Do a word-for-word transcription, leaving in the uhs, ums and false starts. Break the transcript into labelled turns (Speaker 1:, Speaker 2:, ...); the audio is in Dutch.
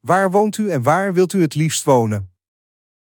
Speaker 1: Waar woont u en waar wilt u het liefst wonen?